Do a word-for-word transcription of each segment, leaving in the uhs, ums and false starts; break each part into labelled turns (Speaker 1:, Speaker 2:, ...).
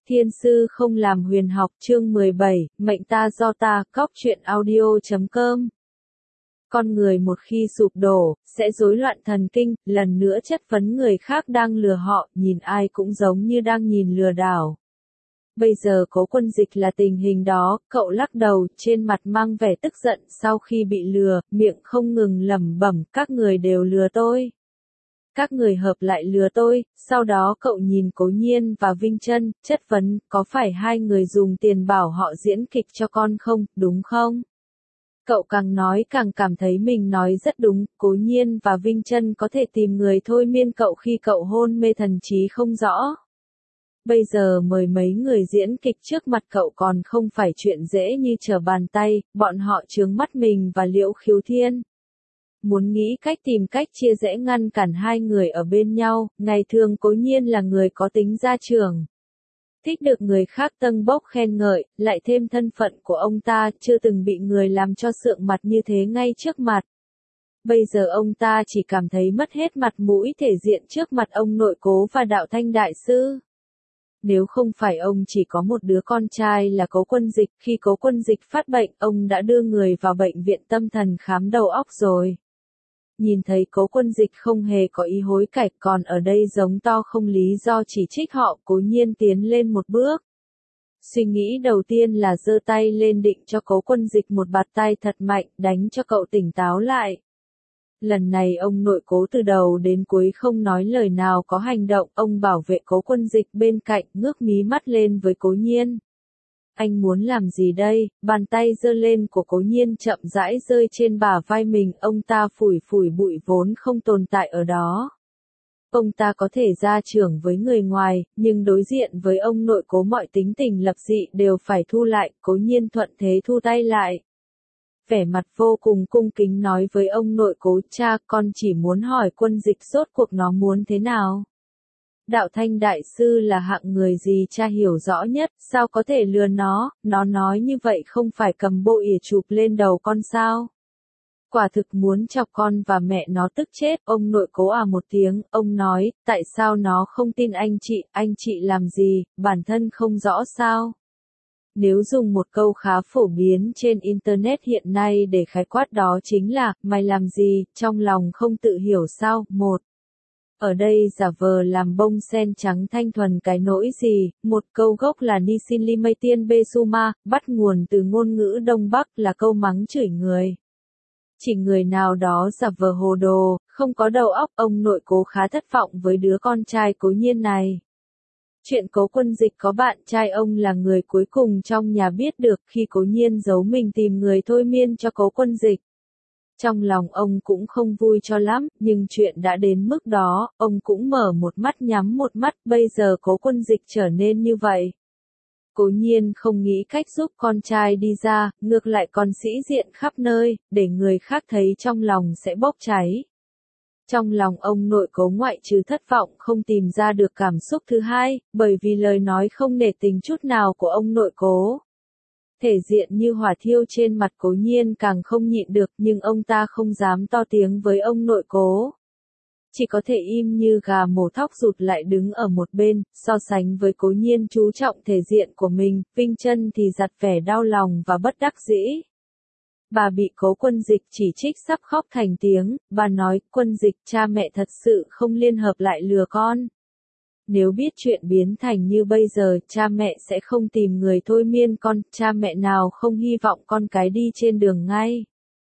Speaker 1: Thiên sư không làm huyền học chương mười bảy, mệnh ta do ta, cóc truyện audio chấm com. Con người một khi sụp đổ, sẽ rối loạn thần kinh, lần nữa chất vấn người khác đang lừa họ, nhìn ai cũng giống như đang nhìn lừa đảo. Bây giờ Cố Quân Dịch là tình hình đó, cậu lắc đầu, trên mặt mang vẻ tức giận sau khi bị lừa, miệng không ngừng lẩm bẩm, các người đều lừa tôi. Các người hợp lại lừa tôi, sau đó cậu nhìn Cố Nhiên và Vinh Chân, chất vấn, có phải hai người dùng tiền bảo họ diễn kịch cho con không, đúng không? Cậu càng nói càng cảm thấy mình nói rất đúng, Cố Nhiên và Vinh Chân có thể tìm người thôi miên cậu khi cậu hôn mê thần trí không rõ. Bây giờ mời mấy người diễn kịch trước mặt cậu còn không phải chuyện dễ như trở bàn tay, bọn họ chướng mắt mình và Liễu Khiếu Thiên. Muốn nghĩ cách tìm cách chia rẽ ngăn cản hai người ở bên nhau, ngày thường Cố Nhiên là người có tính gia trưởng. Thích được người khác tâng bốc khen ngợi, lại thêm thân phận của ông ta, chưa từng bị người làm cho sượng mặt như thế ngay trước mặt. Bây giờ ông ta chỉ cảm thấy mất hết mặt mũi thể diện trước mặt ông nội Cố và Đạo Thanh Đại Sư. Nếu không phải ông chỉ có một đứa con trai là Cố Quân Dịch, khi Cố Quân Dịch phát bệnh, ông đã đưa người vào bệnh viện tâm thần khám đầu óc rồi. Nhìn thấy Cố Quân Dịch không hề có ý hối cải, còn ở đây giống to không lý do chỉ trích họ, Cố Nhiên tiến lên một bước. Suy nghĩ đầu tiên là giơ tay lên định cho Cố Quân Dịch một bạt tay thật mạnh, đánh cho cậu tỉnh táo lại. Lần này ông nội Cố từ đầu đến cuối không nói lời nào có hành động, ông bảo vệ Cố Quân Dịch bên cạnh, ngước mí mắt lên với Cố Nhiên. Anh muốn làm gì đây? Bàn tay giơ lên của Cố Nhiên chậm rãi rơi trên bả vai mình, ông ta phủi phủi bụi vốn không tồn tại ở đó. Ông ta có thể gia trưởng với người ngoài, nhưng đối diện với ông nội Cố mọi tính tình lập dị đều phải thu lại, Cố Nhiên thuận thế thu tay lại. Vẻ mặt vô cùng cung kính nói với ông nội Cố, cha, con chỉ muốn hỏi Quân Dịch rốt cuộc nó muốn thế nào? Đạo Thanh Đại Sư là hạng người gì cha hiểu rõ nhất, sao có thể lừa nó, nó nói như vậy không phải cầm bộ ỉa chụp lên đầu con sao? Quả thực muốn chọc con và mẹ nó tức chết, ông nội Cố à một tiếng, ông nói, tại sao nó không tin anh chị, anh chị làm gì, bản thân không rõ sao? Nếu dùng một câu khá phổ biến trên Internet hiện nay để khái quát đó chính là, mày làm gì, trong lòng không tự hiểu sao, một. Ở đây giả vờ làm bông sen trắng thanh thuần cái nỗi gì, một câu gốc là Nisinlimay Tiên Besuma, bắt nguồn từ ngôn ngữ Đông Bắc là câu mắng chửi người. Chỉ người nào đó giả vờ hồ đồ, không có đầu óc, ông nội Cố khá thất vọng với đứa con trai Cố Nhiên này. Chuyện Cố Quân Dịch có bạn trai ông là người cuối cùng trong nhà biết được khi Cố Nhiên giấu mình tìm người thôi miên cho Cố Quân Dịch. Trong lòng ông cũng không vui cho lắm, nhưng chuyện đã đến mức đó, ông cũng mở một mắt nhắm một mắt, bây giờ Cố Quân Dịch trở nên như vậy. Cố Nhiên không nghĩ cách giúp con trai đi ra, ngược lại còn sĩ diện khắp nơi, để người khác thấy trong lòng sẽ bốc cháy. Trong lòng ông nội Cố ngoại trừ thất vọng không tìm ra được cảm xúc thứ hai, bởi vì lời nói không nể tình chút nào của ông nội Cố. Thể diện như hỏa thiêu trên mặt Cố Nhiên càng không nhịn được, nhưng ông ta không dám to tiếng với ông nội Cố. Chỉ có thể im như gà mổ thóc rụt lại đứng ở một bên, so sánh với Cố Nhiên chú trọng thể diện của mình, Vinh Chân thì giặt vẻ đau lòng và bất đắc dĩ. Bà bị Cố Quân Dịch chỉ trích sắp khóc thành tiếng, bà nói, Quân Dịch, cha mẹ thật sự không liên hợp lại lừa con. Nếu biết chuyện biến thành như bây giờ, cha mẹ sẽ không tìm người thôi miên con, cha mẹ nào không hy vọng con cái đi trên đường ngay.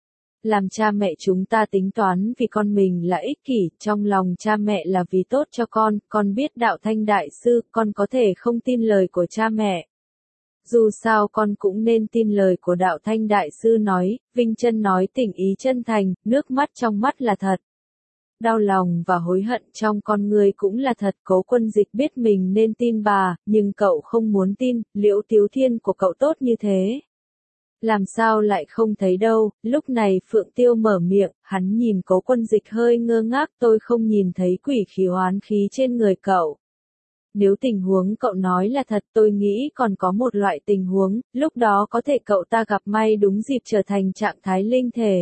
Speaker 1: Làm cha mẹ chúng ta tính toán vì con mình là ích kỷ, trong lòng cha mẹ là vì tốt cho con, con biết Đạo Thanh Đại Sư, con có thể không tin lời của cha mẹ. Dù sao con cũng nên tin lời của Đạo Thanh Đại Sư nói, Vinh Chân nói tình ý chân thành, nước mắt trong mắt là thật. Đau lòng và hối hận trong con người cũng là thật, Cố Quân Dịch biết mình nên tin bà, nhưng cậu không muốn tin, Liễu Tiếu Thiên của cậu tốt như thế. Làm sao lại không thấy đâu, lúc này Phượng Tiêu mở miệng, hắn nhìn Cố Quân Dịch hơi ngơ ngác, tôi không nhìn thấy quỷ khí oán khí trên người cậu. Nếu tình huống cậu nói là thật, tôi nghĩ còn có một loại tình huống, lúc đó có thể cậu ta gặp may đúng dịp trở thành trạng thái linh thể.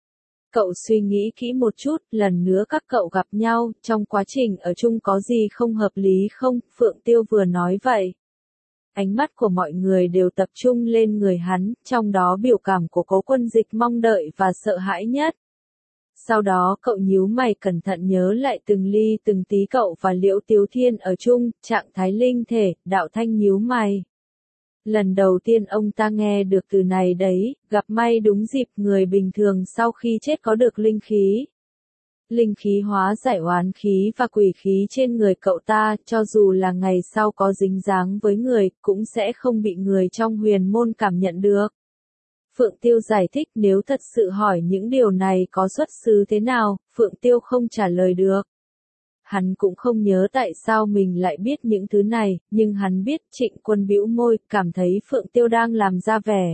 Speaker 1: Cậu suy nghĩ kỹ một chút, lần nữa các cậu gặp nhau, trong quá trình ở chung có gì không hợp lý không, Phượng Tiêu vừa nói vậy. Ánh mắt của mọi người đều tập trung lên người hắn, trong đó biểu cảm của Cố Quân Dịch mong đợi và sợ hãi nhất. Sau đó cậu nhíu mày cẩn thận nhớ lại từng ly từng tí cậu và Liễu Tiếu Thiên ở chung, trạng thái linh thể, Đạo Thanh nhíu mày. Lần đầu tiên ông ta nghe được từ này đấy, gặp may đúng dịp người bình thường sau khi chết có được linh khí. Linh khí hóa giải oán khí và quỷ khí trên người cậu ta, cho dù là ngày sau có dính dáng với người, cũng sẽ không bị người trong huyền môn cảm nhận được. Phượng Tiêu giải thích nếu thật sự hỏi những điều này có xuất xứ thế nào, Phượng Tiêu không trả lời được. Hắn cũng không nhớ tại sao mình lại biết những thứ này, nhưng hắn biết Trịnh Quân bĩu môi, cảm thấy Phượng Tiêu đang làm ra vẻ.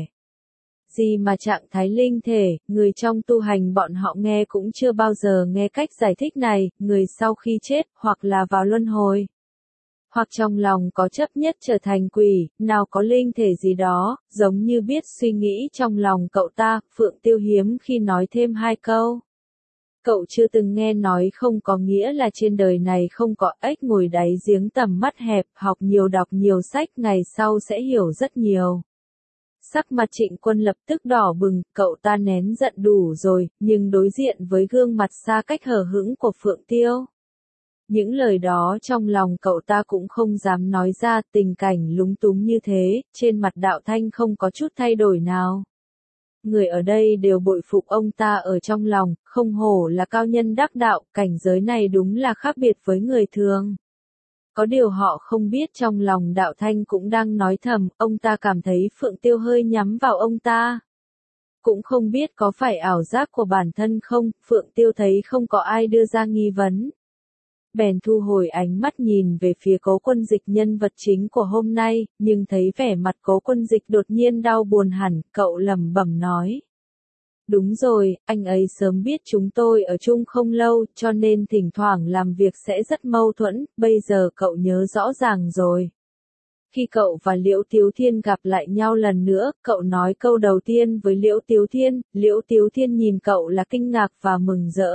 Speaker 1: Gì mà trạng thái linh thể, người trong tu hành bọn họ nghe cũng chưa bao giờ nghe cách giải thích này, người sau khi chết, hoặc là vào luân hồi. Hoặc trong lòng có chấp nhất trở thành quỷ, nào có linh thể gì đó, giống như biết suy nghĩ trong lòng cậu ta, Phượng Tiêu hiếm khi nói thêm hai câu. Cậu chưa từng nghe nói không có nghĩa là trên đời này không có ếch ngồi đáy giếng, tầm mắt hẹp, học nhiều đọc nhiều sách ngày sau sẽ hiểu rất nhiều. Sắc mặt Trịnh Quân lập tức đỏ bừng, cậu ta nén giận đủ rồi, nhưng đối diện với gương mặt xa cách hờ hững của Phượng Tiêu. Những lời đó trong lòng cậu ta cũng không dám nói ra, tình cảnh lúng túng như thế, trên mặt Đạo Thanh không có chút thay đổi nào. Người ở đây đều bội phục ông ta ở trong lòng, không hổ là cao nhân đắc đạo, cảnh giới này đúng là khác biệt với người thường. Có điều họ không biết trong lòng Đạo Thanh cũng đang nói thầm, ông ta cảm thấy Phượng Tiêu hơi nhắm vào ông ta. Cũng không biết có phải ảo giác của bản thân không, Phượng Tiêu thấy không có ai đưa ra nghi vấn. Bèn thu hồi ánh mắt nhìn về phía Cố Quân Dịch, nhân vật chính của hôm nay, nhưng thấy vẻ mặt Cố Quân Dịch đột nhiên đau buồn hẳn, cậu lẩm bẩm nói. Đúng rồi, anh ấy sớm biết chúng tôi ở chung không lâu, cho nên thỉnh thoảng làm việc sẽ rất mâu thuẫn, bây giờ cậu nhớ rõ ràng rồi. Khi cậu và Liễu Tiếu Thiên gặp lại nhau lần nữa, cậu nói câu đầu tiên với Liễu Tiếu Thiên, Liễu Tiếu Thiên nhìn cậu là kinh ngạc và mừng rỡ.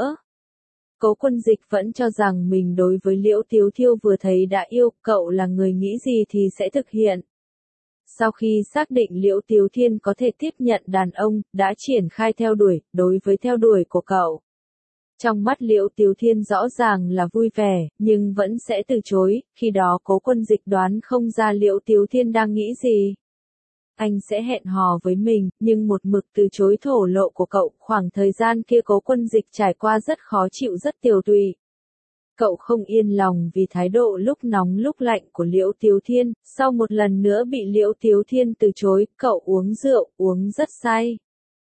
Speaker 1: Cố Quân Dịch vẫn cho rằng mình đối với Liễu Tiếu Thiêu vừa thấy đã yêu, cậu là người nghĩ gì thì sẽ thực hiện. Sau khi xác định Liễu Tiếu Thiên có thể tiếp nhận đàn ông, đã triển khai theo đuổi, đối với theo đuổi của cậu. Trong mắt Liễu Tiếu Thiên rõ ràng là vui vẻ, nhưng vẫn sẽ từ chối, khi đó Cố Quân Dịch đoán không ra Liễu Tiếu Thiên đang nghĩ gì. Anh sẽ hẹn hò với mình, nhưng một mực từ chối thổ lộ của cậu, khoảng thời gian kia Cố Quân Dịch trải qua rất khó chịu, rất tiều tụy. Cậu không yên lòng vì thái độ lúc nóng lúc lạnh của Liễu Tiếu Thiên, sau một lần nữa bị Liễu Tiếu Thiên từ chối, cậu uống rượu, uống rất say.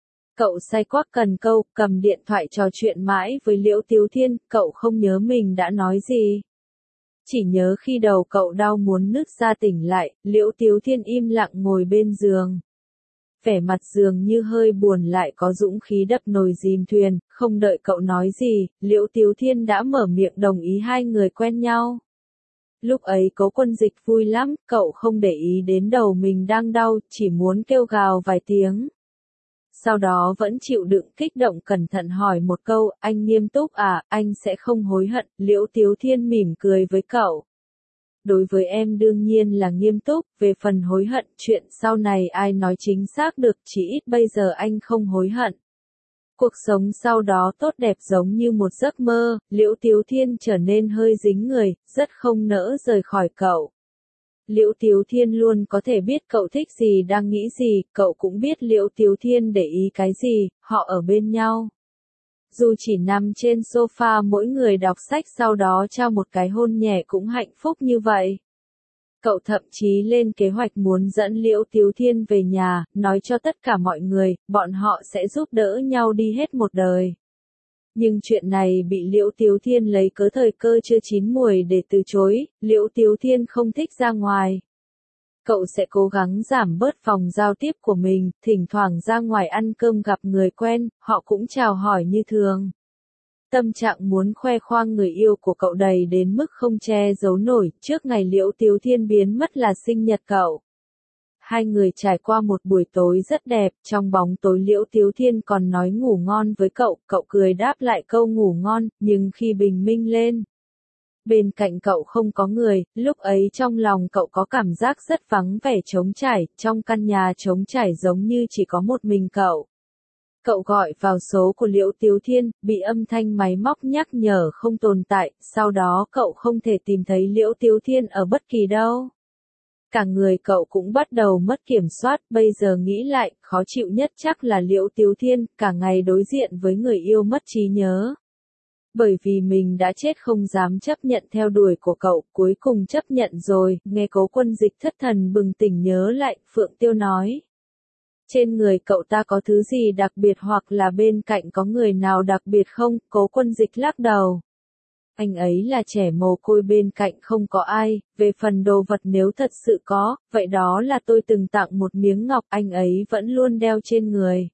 Speaker 1: Cậu say quắc cần câu, cầm điện thoại trò chuyện mãi với Liễu Tiếu Thiên, cậu không nhớ mình đã nói gì. Chỉ nhớ khi đầu cậu đau muốn nứt ra tỉnh lại, Liễu Tiếu Thiên im lặng ngồi bên giường. Vẻ mặt dường như hơi buồn lại có dũng khí đập nồi dìm thuyền, không đợi cậu nói gì, Liễu Tiếu Thiên đã mở miệng đồng ý hai người quen nhau. Lúc ấy Cố Quân Dịch vui lắm, cậu không để ý đến đầu mình đang đau, chỉ muốn kêu gào vài tiếng. Sau đó vẫn chịu đựng kích động cẩn thận hỏi một câu, anh nghiêm túc à, anh sẽ không hối hận, Liễu Tiếu Thiên mỉm cười với cậu. Đối với em đương nhiên là nghiêm túc, về phần hối hận, chuyện sau này ai nói chính xác được, chỉ ít bây giờ anh không hối hận. Cuộc sống sau đó tốt đẹp giống như một giấc mơ, Liễu Tiếu Thiên trở nên hơi dính người, rất không nỡ rời khỏi cậu. Liễu Tiếu Thiên luôn có thể biết cậu thích gì, đang nghĩ gì, cậu cũng biết Liễu Tiếu Thiên để ý cái gì, họ ở bên nhau. Dù chỉ nằm trên sofa mỗi người đọc sách sau đó trao một cái hôn nhẹ cũng hạnh phúc như vậy. Cậu thậm chí lên kế hoạch muốn dẫn Liễu Tiếu Thiên về nhà, nói cho tất cả mọi người, bọn họ sẽ giúp đỡ nhau đi hết một đời. Nhưng chuyện này bị Liễu Tiếu Thiên lấy cớ thời cơ chưa chín muồi để từ chối, Liễu Tiếu Thiên không thích ra ngoài. Cậu sẽ cố gắng giảm bớt phòng giao tiếp của mình, thỉnh thoảng ra ngoài ăn cơm gặp người quen, họ cũng chào hỏi như thường. Tâm trạng muốn khoe khoang người yêu của cậu đầy đến mức không che giấu nổi, trước ngày Liễu Tiếu Thiên biến mất là sinh nhật cậu. Hai người trải qua một buổi tối rất đẹp, trong bóng tối Liễu Tiếu Thiên còn nói ngủ ngon với cậu, cậu cười đáp lại câu ngủ ngon, nhưng khi bình minh lên, Bên cạnh cậu không có người, lúc ấy trong lòng cậu có cảm giác rất vắng vẻ trống trải, trong căn nhà trống trải giống như chỉ có một mình cậu. Cậu gọi vào số của Liễu Tiếu Thiên, bị âm thanh máy móc nhắc nhở không tồn tại, sau đó cậu không thể tìm thấy Liễu Tiếu Thiên ở bất kỳ đâu. Cả người cậu cũng bắt đầu mất kiểm soát, bây giờ nghĩ lại, khó chịu nhất chắc là Liễu Tiếu Thiên, cả ngày đối diện với người yêu mất trí nhớ. Bởi vì mình đã chết không dám chấp nhận theo đuổi của cậu, cuối cùng chấp nhận rồi, nghe Cố Quân Dịch thất thần bừng tỉnh nhớ lại, Phượng Tiêu nói. Trên người cậu ta có thứ gì đặc biệt hoặc là bên cạnh có người nào đặc biệt không? Cố Quân Dịch lắc đầu. Anh ấy là trẻ mồ côi bên cạnh không có ai, về phần đồ vật nếu thật sự có, vậy đó là tôi từng tặng một miếng ngọc anh ấy vẫn luôn đeo trên người.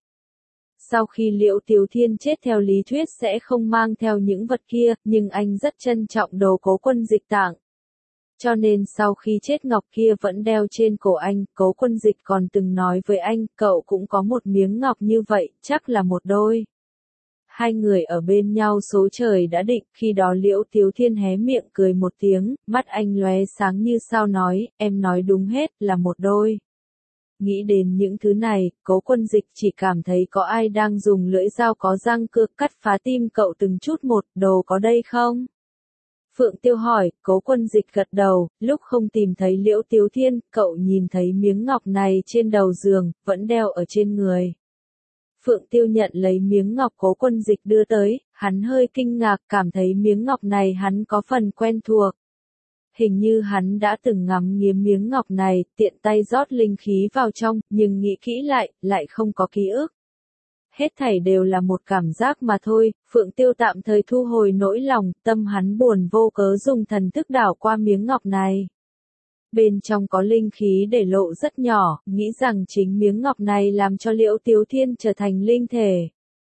Speaker 1: Sau khi Liễu Tiếu Thiên chết theo lý thuyết sẽ không mang theo những vật kia, nhưng anh rất trân trọng đồ Cố Quân Dịch tặng. Cho nên sau khi chết ngọc kia vẫn đeo trên cổ anh, Cố Quân Dịch còn từng nói với anh, cậu cũng có một miếng ngọc như vậy, chắc là một đôi. Hai người ở bên nhau số trời đã định, khi đó Liễu Tiếu Thiên hé miệng cười một tiếng, mắt anh lóe sáng như sao nói, em nói đúng hết, là một đôi. Nghĩ đến những thứ này, Cố Quân Dịch chỉ cảm thấy có ai đang dùng lưỡi dao có răng cưa cắt phá tim cậu từng chút một, đồ có đây không? Phượng Tiêu hỏi, Cố Quân Dịch gật đầu, lúc không tìm thấy Liễu Tiếu Thiên, cậu nhìn thấy miếng ngọc này trên đầu giường, vẫn đeo ở trên người. Phượng Tiêu nhận lấy miếng ngọc Cố Quân Dịch đưa tới, hắn hơi kinh ngạc, cảm thấy miếng ngọc này hắn có phần quen thuộc. Hình như hắn đã từng ngắm nghiếm miếng ngọc này, tiện tay rót linh khí vào trong, nhưng nghĩ kỹ lại, lại không có ký ức. Hết thảy đều là một cảm giác mà thôi, Phượng Tiêu tạm thời thu hồi nỗi lòng, tâm hắn buồn vô cớ dùng thần thức đảo qua miếng ngọc này. Bên trong có linh khí để lộ rất nhỏ, nghĩ rằng chính miếng ngọc này làm cho Liễu Tiếu Thiên trở thành linh thể.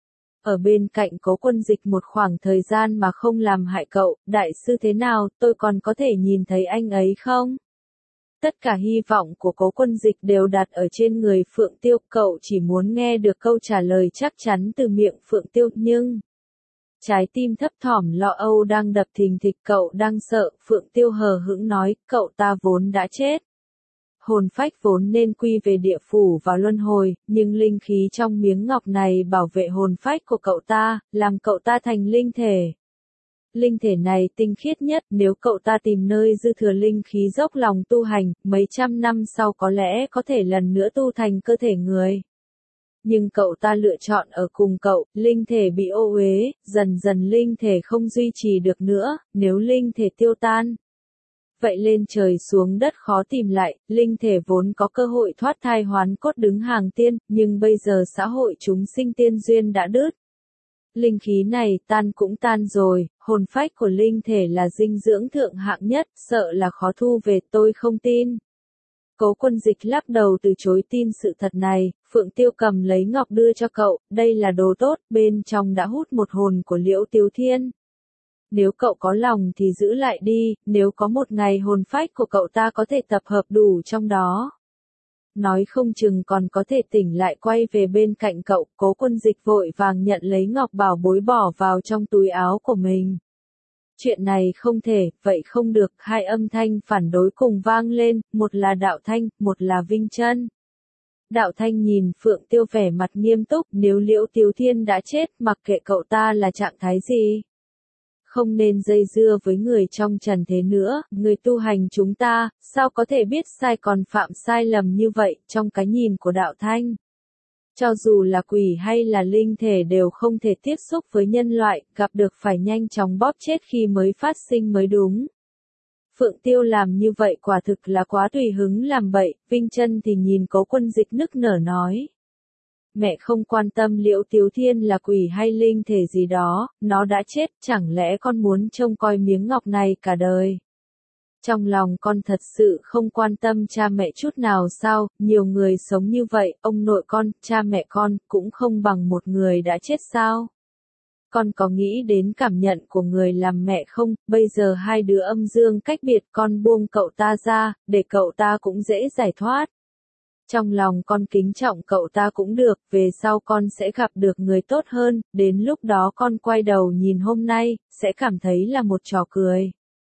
Speaker 1: Ở bên cạnh Cố Quân Dịch một khoảng thời gian mà không làm hại cậu, đại sư thế nào, tôi còn có thể nhìn thấy anh ấy không? Tất cả hy vọng của Cố Quân Dịch đều đặt ở trên người Phượng Tiêu, cậu chỉ muốn nghe được câu trả lời chắc chắn từ miệng Phượng Tiêu, nhưng... Trái tim thấp thỏm lo âu đang đập thình thịch, cậu đang sợ, Phượng Tiêu hờ hững nói, cậu ta vốn đã chết. Hồn phách vốn nên quy về địa phủ và luân hồi, nhưng linh khí trong miếng ngọc này bảo vệ hồn phách của cậu ta, làm cậu ta thành linh thể. Linh thể này tinh khiết nhất, nếu cậu ta tìm nơi dư thừa linh khí dốc lòng tu hành, mấy trăm năm sau có lẽ có thể lần nữa tu thành cơ thể người. Nhưng cậu ta lựa chọn ở cùng cậu, linh thể bị ô uế, dần dần linh thể không duy trì được nữa, nếu linh thể tiêu tan. Vậy lên trời xuống đất khó tìm lại, linh thể vốn có cơ hội thoát thai hoán cốt đứng hàng tiên, nhưng bây giờ xã hội chúng sinh tiên duyên đã đứt. Linh khí này tan cũng tan rồi, hồn phách của linh thể là dinh dưỡng thượng hạng nhất, sợ là khó thu về, tôi không tin. Cố Quân Dịch lắc đầu từ chối tin sự thật này, Phượng Tiêu cầm lấy ngọc đưa cho cậu, đây là đồ tốt, bên trong đã hút một hồn của Liễu Tiếu Thiên. Nếu cậu có lòng thì giữ lại đi, nếu có một ngày hồn phách của cậu ta có thể tập hợp đủ trong đó. Nói không chừng còn có thể tỉnh lại quay về bên cạnh cậu, Cố Quân Dịch vội vàng nhận lấy ngọc bảo bối bỏ vào trong túi áo của mình. Chuyện này không thể, vậy không được, hai âm thanh phản đối cùng vang lên, một là Đạo Thanh, một là Vinh Chân. Đạo Thanh nhìn Phượng Tiêu vẻ mặt nghiêm túc, nếu Liễu Tiếu Thiên đã chết, mặc kệ cậu ta là trạng thái gì. Không nên dây dưa với người trong trần thế nữa, người tu hành chúng ta, sao có thể biết sai còn phạm sai lầm như vậy, trong cái nhìn của Đạo Thanh. Cho dù là quỷ hay là linh thể đều không thể tiếp xúc với nhân loại, gặp được phải nhanh chóng bóp chết khi mới phát sinh mới đúng. Phượng Tiêu làm như vậy quả thực là quá tùy hứng làm bậy, Vinh Chân thì nhìn Cố Quân Dịch nức nở nói. Mẹ không quan tâm Liễu Tiếu Thiên là quỷ hay linh thể gì đó, nó đã chết, chẳng lẽ con muốn trông coi miếng ngọc này cả đời. Trong lòng con thật sự không quan tâm cha mẹ chút nào sao, nhiều người sống như vậy, ông nội con, cha mẹ con, cũng không bằng một người đã chết sao. Con có nghĩ đến cảm nhận của người làm mẹ không, bây giờ hai đứa âm dương cách biệt, con buông cậu ta ra, để cậu ta cũng dễ giải thoát. Trong lòng con kính trọng cậu ta cũng được, về sau con sẽ gặp được người tốt hơn, đến lúc đó con quay đầu nhìn hôm nay, sẽ cảm thấy là một trò cười.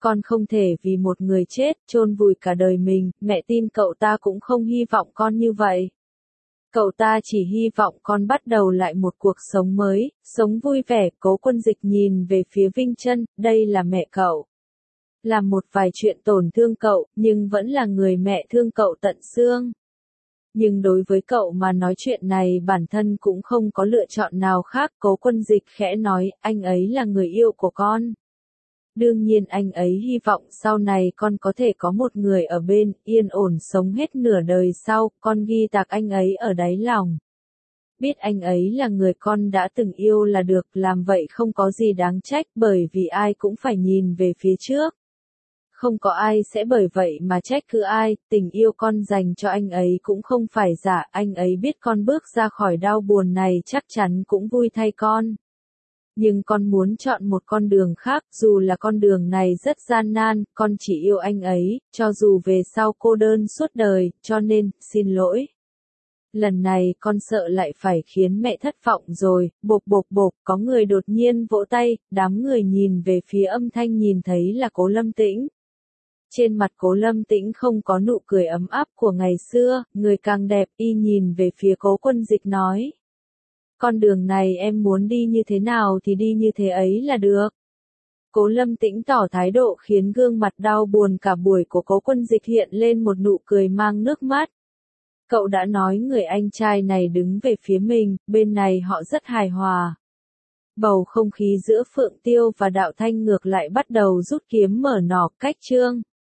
Speaker 1: con không thể vì một người chết, chôn vùi cả đời mình, mẹ tin cậu ta cũng không hy vọng con như vậy. Cậu ta chỉ hy vọng con bắt đầu lại một cuộc sống mới, sống vui vẻ. Cố Quân Dịch nhìn về phía Vinh Trân, đây là mẹ cậu. Làm một vài chuyện tổn thương cậu, nhưng vẫn là người mẹ thương cậu tận xương. Nhưng đối với cậu mà nói chuyện này bản thân cũng không có lựa chọn nào khác. Cố Quân Dịch khẽ nói, anh ấy là người yêu của con. Đương nhiên anh ấy hy vọng sau này con có thể có một người ở bên, yên ổn sống hết nửa đời sau, con ghi tạc anh ấy ở đáy lòng. Biết anh ấy là người con đã từng yêu là được, làm vậy không có gì đáng trách bởi vì ai cũng phải nhìn về phía trước. Không có ai sẽ bởi vậy mà trách cứ ai, tình yêu con dành cho anh ấy cũng không phải giả, anh ấy biết con bước ra khỏi đau buồn này chắc chắn cũng vui thay con. Nhưng con muốn chọn một con đường khác, dù là con đường này rất gian nan, con chỉ yêu anh ấy, cho dù về sau cô đơn suốt đời, cho nên, xin lỗi. Lần này con sợ lại phải khiến mẹ thất vọng rồi, bộp bộp bộp, có người đột nhiên vỗ tay, đám người nhìn về phía âm thanh nhìn thấy là Cố Lâm Tĩnh. Trên mặt Cố Lâm Tĩnh không có nụ cười ấm áp của ngày xưa, người càng đẹp, y nhìn về phía Cố Quân Dịch nói. Con đường này em muốn đi như thế nào thì đi như thế ấy là được. Cố Lâm Tĩnh tỏ thái độ khiến gương mặt đau buồn cả buổi của Cố Quân Dịch hiện lên một nụ cười mang nước mắt. Cậu đã nói người anh trai này đứng về phía mình, bên này họ rất hài hòa. Bầu không khí giữa Phượng Tiêu và Đạo Thanh ngược lại bắt đầu rút kiếm mở nỏ cách trương.